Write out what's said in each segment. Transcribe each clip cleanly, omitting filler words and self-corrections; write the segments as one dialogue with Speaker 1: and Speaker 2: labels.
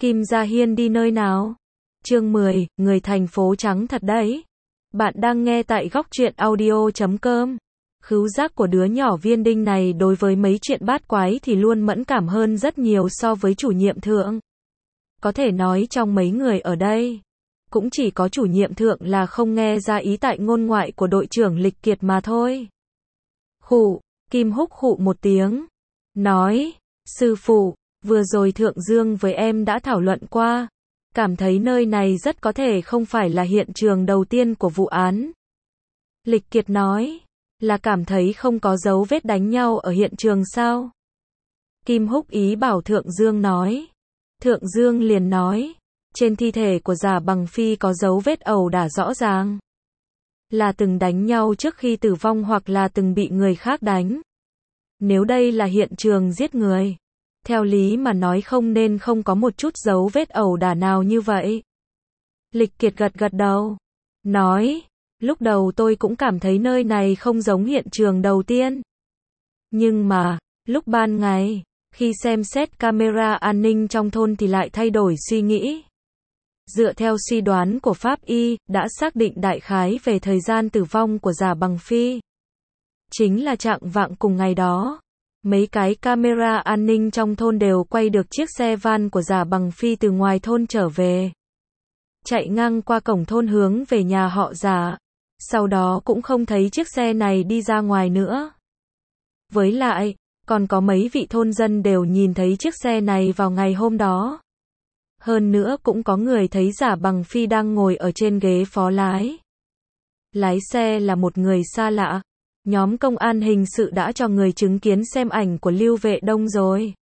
Speaker 1: Kim Gia Hiên đi nơi nào? Chương 10, người thành phố trắng thật đấy. Bạn đang nghe tại góc truyện audio.com. Khứu giác của đứa nhỏ Viên Đinh này đối với mấy chuyện bát quái thì luôn mẫn cảm hơn rất nhiều so với chủ nhiệm Thượng. Có thể nói trong mấy người ở đây, cũng chỉ có chủ nhiệm Thượng là không nghe ra ý tại ngôn ngoại của đội trưởng Lịch Kiệt mà thôi. Khụ, Kim Húc khụ một tiếng, nói, sư phụ, vừa rồi Thượng Dương với em đã thảo luận qua, cảm thấy nơi này rất có thể không phải là hiện trường đầu tiên của vụ án. Lịch Kiệt nói, là cảm thấy không có dấu vết đánh nhau ở hiện trường sao? Kim Húc ý bảo Thượng Dương nói. Thượng Dương liền nói, trên thi thể của Giả Bằng Phi có dấu vết ẩu đả rõ ràng. Là từng đánh nhau trước khi tử vong hoặc là từng bị người khác đánh. Nếu đây là hiện trường giết người, theo lý mà nói không nên không có một chút dấu vết ẩu đả nào như vậy. Lịch Kiệt gật gật đầu, nói, lúc đầu tôi cũng cảm thấy nơi này không giống hiện trường đầu tiên. Nhưng mà, lúc ban ngày, khi xem xét camera an ninh trong thôn thì lại thay đổi suy nghĩ. Dựa theo suy đoán của Pháp Y, đã xác định đại khái về thời gian tử vong của Giả Bằng Phi. Chính là chạng vạng cùng ngày đó. Mấy cái camera an ninh trong thôn đều quay được chiếc xe van của Giả Bằng Phi từ ngoài thôn trở về. Chạy ngang qua cổng thôn hướng về nhà họ Giả. Sau đó cũng không thấy chiếc xe này đi ra ngoài nữa. Với lại, còn có mấy vị thôn dân đều nhìn thấy chiếc xe này vào ngày hôm đó. Hơn nữa cũng có người thấy Giả Bằng Phi đang ngồi ở trên ghế phó lái. Lái xe là một người xa lạ. Nhóm công an hình sự đã cho người chứng kiến xem ảnh của Lưu Vệ Đông rồi.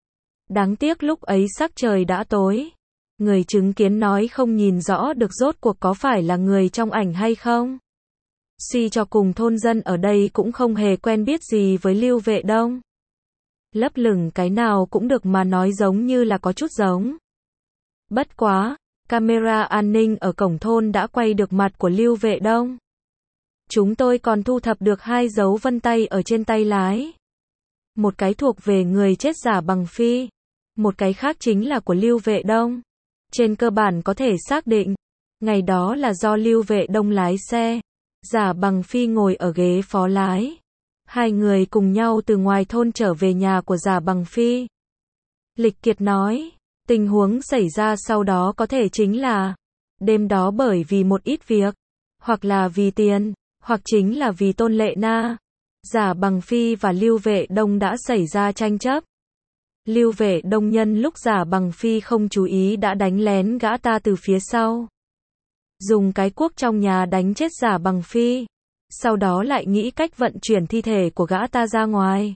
Speaker 1: Đáng tiếc lúc ấy sắc trời đã tối. Người chứng kiến nói không nhìn rõ được rốt cuộc có phải là người trong ảnh hay không. Suy cho cùng thôn dân ở đây cũng không hề quen biết gì với Lưu Vệ Đông. Lấp lửng cái nào cũng được mà nói giống như là có chút giống. Bất quá, camera an ninh ở cổng thôn đã quay được mặt của Lưu Vệ Đông. Chúng tôi còn thu thập được 2 dấu vân tay ở trên tay lái. Một cái thuộc về người chết Giả Bằng Phi. Một cái khác chính là của Lưu Vệ Đông. Trên cơ bản có thể xác định, ngày đó là do Lưu Vệ Đông lái xe. Giả Bằng Phi ngồi ở ghế phó lái. 2 người cùng nhau từ ngoài thôn trở về nhà của Giả Bằng Phi. Lịch Kiệt nói, tình huống xảy ra sau đó có thể chính là, đêm đó bởi vì một ít việc, hoặc là vì tiền, hoặc chính là vì Tôn Lệ Na. Giả Bằng Phi và Lưu Vệ Đông đã xảy ra tranh chấp. Lưu Vệ Đông nhân lúc Giả Bằng Phi không chú ý đã đánh lén gã ta từ phía sau. Dùng cái cuốc trong nhà đánh chết Giả Bằng Phi. Sau đó lại nghĩ cách vận chuyển thi thể của gã ta ra ngoài.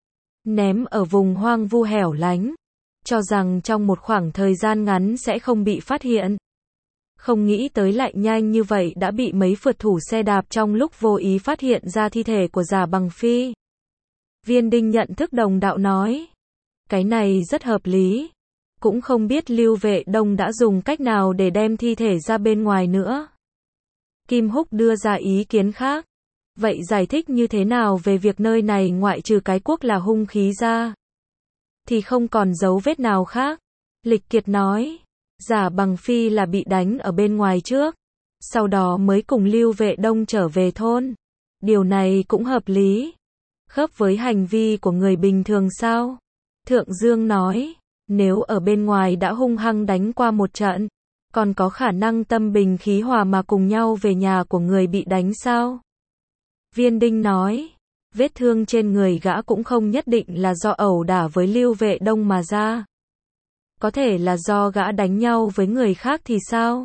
Speaker 1: Ném ở vùng hoang vu hẻo lánh. Cho rằng trong một khoảng thời gian ngắn sẽ không bị phát hiện. Không nghĩ tới lại nhanh như vậy đã bị mấy phượt thủ xe đạp trong lúc vô ý phát hiện ra thi thể của Giả Bằng Phi. Viên Đinh nhận thức đồng đạo nói. Cái này rất hợp lý. Cũng không biết Lưu Vệ Đông đã dùng cách nào để đem thi thể ra bên ngoài nữa. Kim Húc đưa ra ý kiến khác. Vậy giải thích như thế nào về việc nơi này ngoại trừ cái cuốc là hung khí ra thì không còn dấu vết nào khác? Lịch Kiệt nói, Giả Bằng Phi là bị đánh ở bên ngoài trước, sau đó mới cùng Lưu Vệ Đông trở về thôn. Điều này cũng hợp lý. Khớp với hành vi của người bình thường sao? Thượng Dương nói, nếu ở bên ngoài đã hung hăng đánh qua một trận, còn có khả năng tâm bình khí hòa mà cùng nhau về nhà của người bị đánh sao? Viên Đinh nói, vết thương trên người gã cũng không nhất định là do ẩu đả với Lưu Vệ Đông mà ra. Có thể là do gã đánh nhau với người khác thì sao?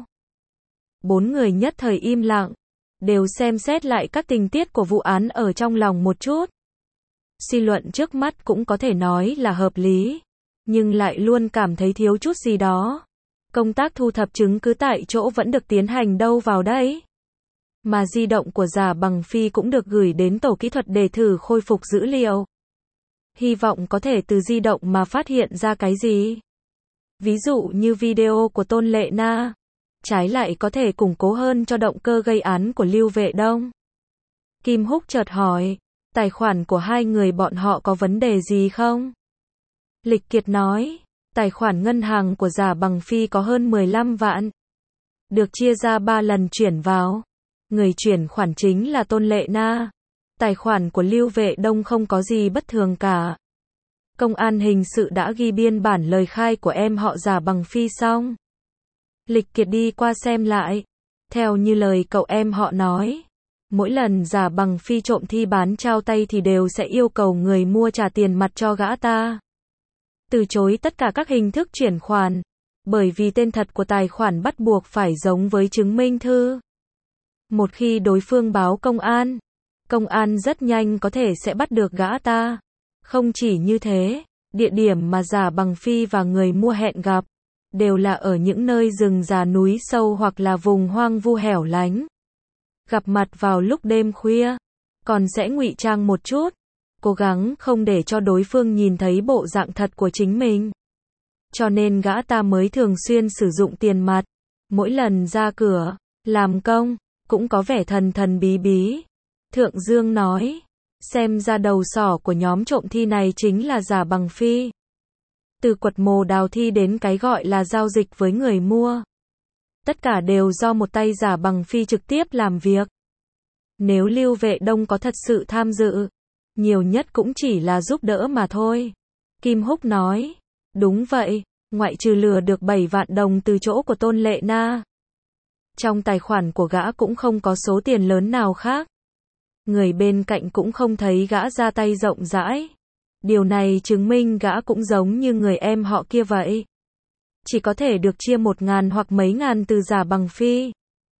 Speaker 1: 4 người nhất thời im lặng, đều xem xét lại các tình tiết của vụ án ở trong lòng một chút. Suy luận trước mắt cũng có thể nói là hợp lý, nhưng lại luôn cảm thấy thiếu chút gì đó. Công tác thu thập chứng cứ tại chỗ vẫn được tiến hành đâu vào đấy. Mà di động của Giả Bằng Phi cũng được gửi đến tổ kỹ thuật để thử khôi phục dữ liệu. Hy vọng có thể từ di động mà phát hiện ra cái gì. Ví dụ như video của Tôn Lệ Na. Trái lại có thể củng cố hơn cho động cơ gây án của Lưu Vệ Đông. Kim Húc chợt hỏi, tài khoản của 2 người bọn họ có vấn đề gì không? Lịch Kiệt nói, Tài khoản ngân hàng của Giả Bằng Phi có hơn 15 vạn. Được chia ra 3 lần chuyển vào. Người chuyển khoản chính là Tôn Lệ Na. Tài khoản của Lưu Vệ Đông không có gì bất thường cả. Công an hình sự đã ghi biên bản lời khai của em họ Giả Bằng Phi xong. Lịch Kiệt đi qua xem lại. Theo như lời cậu em họ nói, mỗi lần Giả Bằng Phi trộm thi bán trao tay thì đều sẽ yêu cầu người mua trả tiền mặt cho gã ta. Từ chối tất cả các hình thức chuyển khoản, bởi vì tên thật của tài khoản bắt buộc phải giống với chứng minh thư. Một khi đối phương báo công an rất nhanh có thể sẽ bắt được gã ta. Không chỉ như thế, địa điểm mà Giả Bằng Phi và người mua hẹn gặp, đều là ở những nơi rừng già núi sâu hoặc là vùng hoang vu hẻo lánh. Gặp mặt vào lúc đêm khuya, còn sẽ ngụy trang một chút, cố gắng không để cho đối phương nhìn thấy bộ dạng thật của chính mình. Cho nên gã ta mới thường xuyên sử dụng tiền mặt, mỗi lần ra cửa, làm công, cũng có vẻ thần thần bí bí. Thượng Dương nói, xem ra đầu sỏ của nhóm trộm thi này chính là Giả Bằng Phi. Từ quật mồ đào thi đến cái gọi là giao dịch với người mua, tất cả đều do một tay Giả Bằng Phi trực tiếp làm việc. Nếu Lưu Vệ Đông có thật sự tham dự, nhiều nhất cũng chỉ là giúp đỡ mà thôi. Kim Húc nói, đúng vậy, ngoại trừ lừa được 7 vạn đồng từ chỗ của Tôn Lệ Na. Trong tài khoản của gã cũng không có số tiền lớn nào khác. Người bên cạnh cũng không thấy gã ra tay rộng rãi. Điều này chứng minh gã cũng giống như người em họ kia vậy. Chỉ có thể được chia 1.000 hoặc mấy ngàn từ Giả Bằng Phi.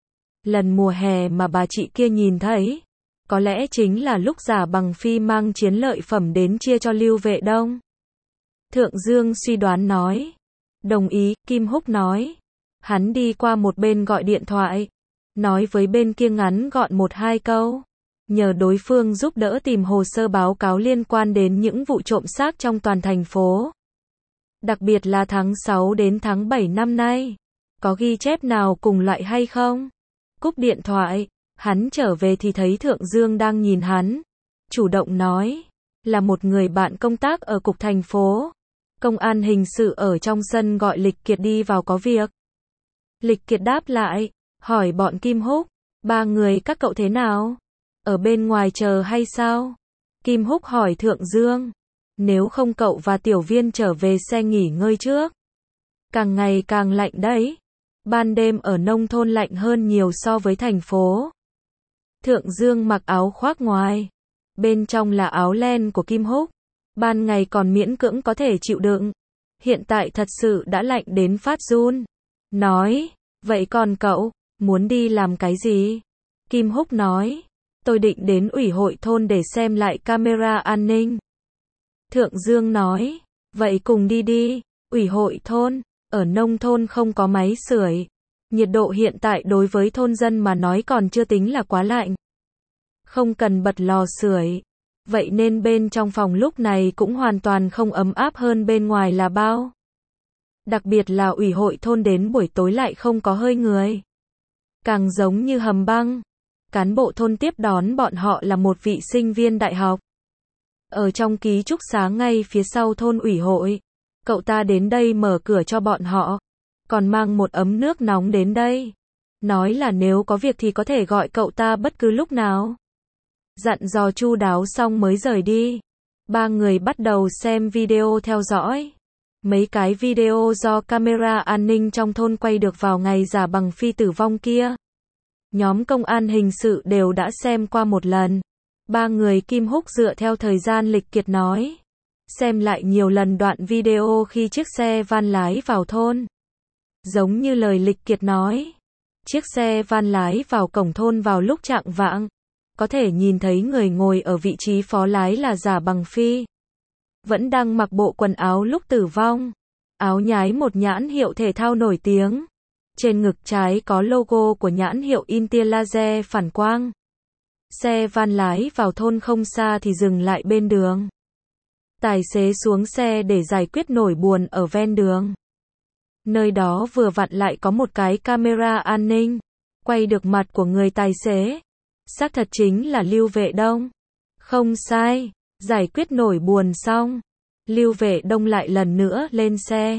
Speaker 1: Lần mùa hè mà bà chị kia nhìn thấy, có lẽ chính là lúc Giả Bằng Phi mang chiến lợi phẩm đến chia cho Lưu Vệ Đông. Thượng Dương suy đoán nói. Đồng ý, Kim Húc nói. Hắn đi qua một bên gọi điện thoại, nói với bên kia ngắn gọn 1-2 câu. Nhờ đối phương giúp đỡ tìm hồ sơ báo cáo liên quan đến những vụ trộm xác trong toàn thành phố. Đặc biệt là tháng 6 đến tháng 7 năm nay. Có ghi chép nào cùng loại hay không? Cúp điện thoại, hắn trở về thì thấy Thượng Dương đang nhìn hắn. Chủ động nói, là một người bạn công tác ở cục thành phố. Công an hình sự ở trong sân gọi Lịch Kiệt đi vào có việc. Lịch Kiệt đáp lại, hỏi bọn Kim Húc, 3 người các cậu thế nào? Ở bên ngoài chờ hay sao? Kim Húc hỏi Thượng Dương, nếu không cậu và Tiểu Viên trở về xe nghỉ ngơi trước. Càng ngày càng lạnh đấy. Ban đêm ở nông thôn lạnh hơn nhiều so với thành phố. Thượng Dương mặc áo khoác ngoài, bên trong là áo len của Kim Húc. Ban ngày còn miễn cưỡng có thể chịu đựng. Hiện tại thật sự đã lạnh đến phát run. Nói, vậy còn cậu, muốn đi làm cái gì? Kim Húc nói, tôi định đến ủy hội thôn để xem lại camera an ninh. Thượng Dương nói, vậy cùng đi đi. Ủy hội thôn, ở nông thôn không có máy sưởi. Nhiệt độ hiện tại đối với thôn dân mà nói còn chưa tính là quá lạnh. Không cần bật lò sưởi. Vậy nên bên trong phòng lúc này cũng hoàn toàn không ấm áp hơn bên ngoài là bao. Đặc biệt là ủy hội thôn đến buổi tối lại không có hơi người. Càng giống như hầm băng. Cán bộ thôn tiếp đón bọn họ là một vị sinh viên đại học. Ở trong ký túc xá ngay phía sau thôn ủy hội. Cậu ta đến đây mở cửa cho bọn họ. Còn mang một ấm nước nóng đến đây. Nói là nếu có việc thì có thể gọi cậu ta bất cứ lúc nào. Dặn dò chu đáo xong mới rời đi. 3 người bắt đầu xem video theo dõi. Mấy cái video do camera an ninh trong thôn quay được vào ngày Giả Bằng Phi tử vong kia. Nhóm công an hình sự đều đã xem qua một lần. 3 người Kim Húc dựa theo thời gian Lịch Kiệt nói. Xem lại nhiều lần đoạn video khi chiếc xe van lái vào thôn. Giống như lời Lịch Kiệt nói. Chiếc xe van lái vào cổng thôn vào lúc chạng vạng. Có thể nhìn thấy người ngồi ở vị trí phó lái là Giả Bằng Phi. Vẫn đang mặc bộ quần áo lúc tử vong. Áo nhái một nhãn hiệu thể thao nổi tiếng. Trên ngực trái có logo của nhãn hiệu Intel laser phản quang. Xe van lái vào thôn không xa thì dừng lại bên đường. Tài xế xuống xe để giải quyết nỗi buồn ở ven đường. Nơi đó vừa vặn lại có một cái camera an ninh. Quay được mặt của người tài xế. Xác thật chính là Lưu Vệ Đông. Không sai. Giải quyết nỗi buồn xong. Lưu Vệ Đông lại lần nữa lên xe.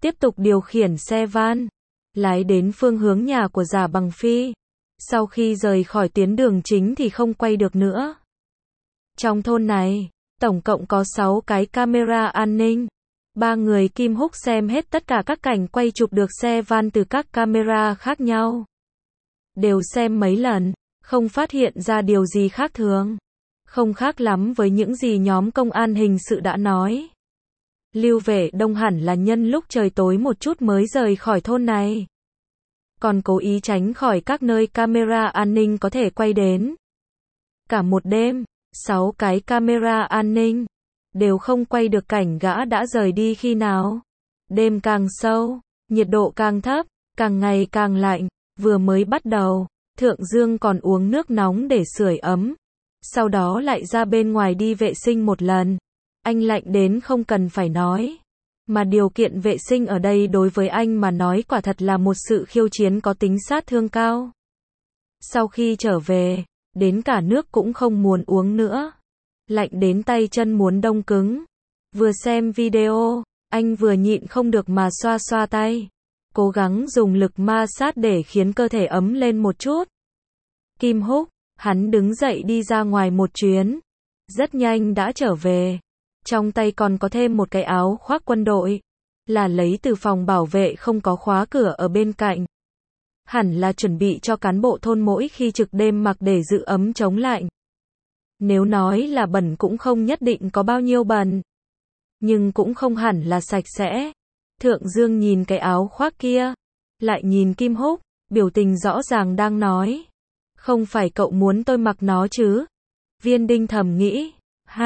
Speaker 1: tiếp tục điều khiển xe van, lái đến phương hướng nhà của Giả Bằng Phi. Sau khi rời khỏi tuyến đường chính thì không quay được nữa. Trong thôn này, tổng cộng có 6 cái camera an ninh. 3 người Kim Húc xem hết tất cả các cảnh quay chụp được xe van từ các camera khác nhau. Đều xem mấy lần, không phát hiện ra điều gì khác thường. Không khác lắm với những gì nhóm công an hình sự đã nói. Lưu Vệ Đông hẳn là nhân lúc trời tối một chút mới rời khỏi thôn này. Còn cố ý tránh khỏi các nơi camera an ninh có thể quay đến. Cả một đêm, 6 cái camera an ninh đều không quay được cảnh gã đã rời đi khi nào. Đêm càng sâu, nhiệt độ càng thấp, càng ngày càng lạnh. Vừa mới bắt đầu, Thượng Dương còn uống nước nóng để sưởi ấm. Sau đó lại ra bên ngoài đi vệ sinh một lần. Anh lạnh đến không cần phải nói. Mà điều kiện vệ sinh ở đây đối với anh mà nói quả thật là một sự khiêu chiến có tính sát thương cao. Sau khi trở về, đến cả nước cũng không muốn uống nữa. Lạnh đến tay chân muốn đông cứng. Vừa xem video, anh vừa nhịn không được mà xoa xoa tay. Cố gắng dùng lực ma sát để khiến cơ thể ấm lên một chút. Kim Húc, hắn đứng dậy đi ra ngoài một chuyến. Rất nhanh đã trở về. Trong tay còn có thêm một cái áo khoác quân đội. Là lấy từ phòng bảo vệ không có khóa cửa ở bên cạnh. Hẳn là chuẩn bị cho cán bộ thôn mỗi khi trực đêm mặc để giữ ấm chống lạnh. Nếu nói là bẩn cũng không nhất định có bao nhiêu bẩn. Nhưng cũng không hẳn là sạch sẽ. Thượng Dương nhìn cái áo khoác kia. Lại nhìn Kim Húc, biểu tình rõ ràng đang nói. Không phải cậu muốn tôi mặc nó chứ? Viên Đinh thầm nghĩ.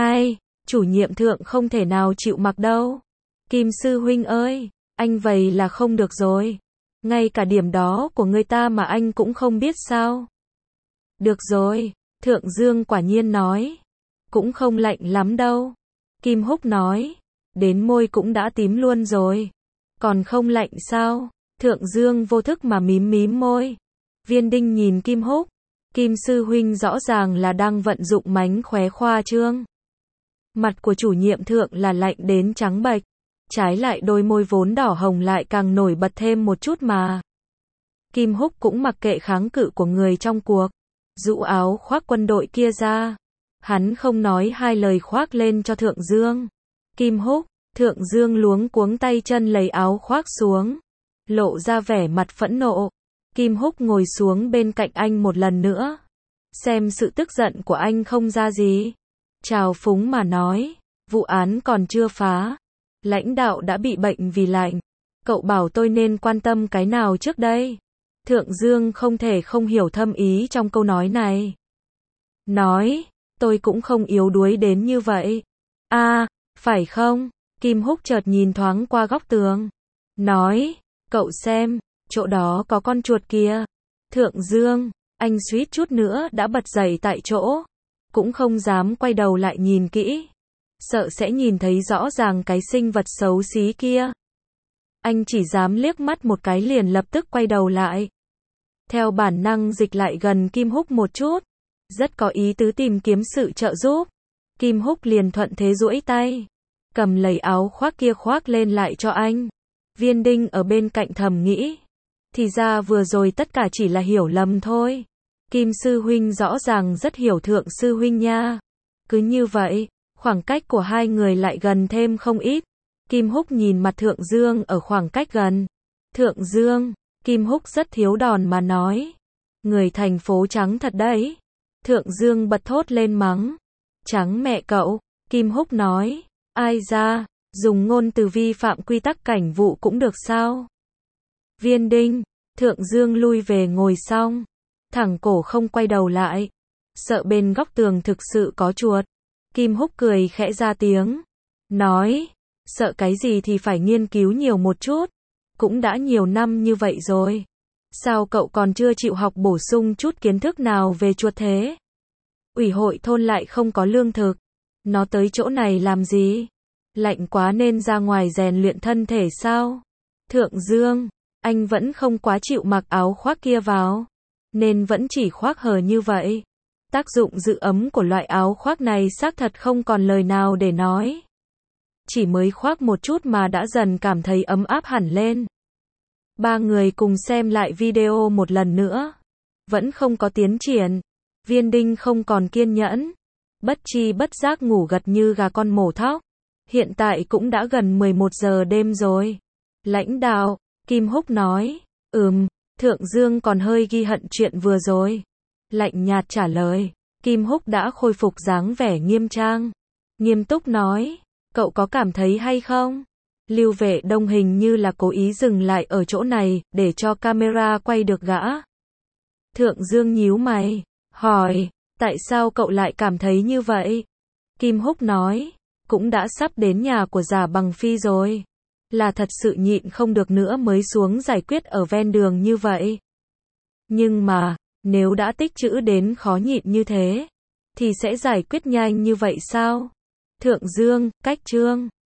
Speaker 1: Chủ nhiệm Thượng không thể nào chịu mặc đâu. Kim sư huynh ơi, anh vậy là không được rồi. Ngay cả điểm đó của người ta mà anh cũng không biết sao? Được rồi, Thượng Dương quả nhiên nói. Cũng không lạnh lắm đâu. Kim Húc nói. Đến môi cũng đã tím luôn rồi. Còn không lạnh sao? Thượng Dương vô thức mà mím môi. Viên Đinh nhìn Kim Húc. Kim sư huynh rõ ràng là đang vận dụng mánh khóe khoa trương. Mặt của chủ nhiệm Thượng là lạnh đến trắng bệch. Trái lại đôi môi vốn đỏ hồng lại càng nổi bật thêm một chút mà. Kim Húc cũng mặc kệ kháng cự của người trong cuộc. Rũ áo khoác quân đội kia ra. Hắn không nói hai lời khoác lên cho Thượng Dương. Kim Húc, Thượng Dương luống cuống tay chân lấy áo khoác xuống. Lộ ra vẻ mặt phẫn nộ. Kim Húc ngồi xuống bên cạnh anh một lần nữa. Xem sự tức giận của anh không ra gì. Trào phúng mà nói. Vụ án còn chưa phá. Lãnh đạo đã bị bệnh vì lạnh. Cậu bảo tôi nên quan tâm cái nào trước đây? Thượng Dương không thể không hiểu thâm ý trong câu nói này. Nói, tôi cũng không yếu đuối đến như vậy. Phải không? Kim Húc chợt nhìn thoáng qua góc tường. Nói, cậu xem, chỗ đó có con chuột kìa. Thượng Dương, anh suýt chút nữa đã bật dậy tại chỗ. Cũng không dám quay đầu lại nhìn kỹ. Sợ sẽ nhìn thấy rõ ràng cái sinh vật xấu xí kia. Anh chỉ dám liếc mắt một cái liền lập tức quay đầu lại. Theo bản năng dịch lại gần Kim Húc một chút. Rất có ý tứ tìm kiếm sự trợ giúp. Kim Húc liền thuận thế duỗi tay. Cầm lấy áo khoác kia khoác lên lại cho anh. Viên Đinh ở bên cạnh thầm nghĩ. Thì ra vừa rồi tất cả chỉ là hiểu lầm thôi. Kim sư huynh rõ ràng rất hiểu Thượng sư huynh nha. Cứ như vậy, khoảng cách của hai người lại gần thêm không ít. Kim Húc nhìn mặt Thượng Dương ở khoảng cách gần. Thượng Dương, Kim Húc rất thiếu đòn mà nói. Người thành phố trắng thật đấy. Thượng Dương bật thốt lên mắng. Trắng mẹ cậu, Kim Húc nói. Ai ra, dùng ngôn từ vi phạm quy tắc cảnh vụ cũng được sao? Viên Đinh, Thượng Dương lui về ngồi xong. Thẳng cổ không quay đầu lại. Sợ bên góc tường thực sự có chuột. Kim Húc cười khẽ ra tiếng. Nói, sợ cái gì thì phải nghiên cứu nhiều một chút. Cũng đã nhiều năm như vậy rồi. Sao cậu còn chưa chịu học bổ sung chút kiến thức nào về chuột thế? Ủy hội thôn lại không có lương thực. Nó tới chỗ này làm gì? Lạnh quá nên ra ngoài rèn luyện thân thể sao? Thượng Dương, anh vẫn không quá chịu mặc áo khoác kia vào. Nên vẫn chỉ khoác hờ như vậy. Tác dụng giữ ấm của loại áo khoác này xác thật không còn lời nào để nói. chỉ mới khoác một chút mà đã dần cảm thấy ấm áp hẳn lên. Ba người cùng xem lại video một lần nữa. Vẫn không có tiến triển. Viên Đinh không còn kiên nhẫn. Bất chi bất giác ngủ gật như gà con mổ thóc. Hiện tại cũng đã gần 11 giờ đêm rồi. Lãnh đạo, Kim Húc nói. Thượng Dương còn hơi ghi hận chuyện vừa rồi. Lạnh nhạt trả lời. Kim Húc đã khôi phục dáng vẻ nghiêm trang. Nghiêm túc nói. Cậu có cảm thấy hay không? Lưu Vệ Đông hình như là cố ý dừng lại ở chỗ này, để cho camera quay được gã. Thượng Dương nhíu mày, hỏi, tại sao cậu lại cảm thấy như vậy? Kim Húc nói, cũng đã sắp đến nhà của Giả Bằng Phi rồi. Là thật sự nhịn không được nữa mới xuống giải quyết ở ven đường như vậy. Nhưng mà, nếu đã tích trữ đến khó nhịn như thế, thì sẽ giải quyết nhanh như vậy sao? Thượng Dương, cách Trương.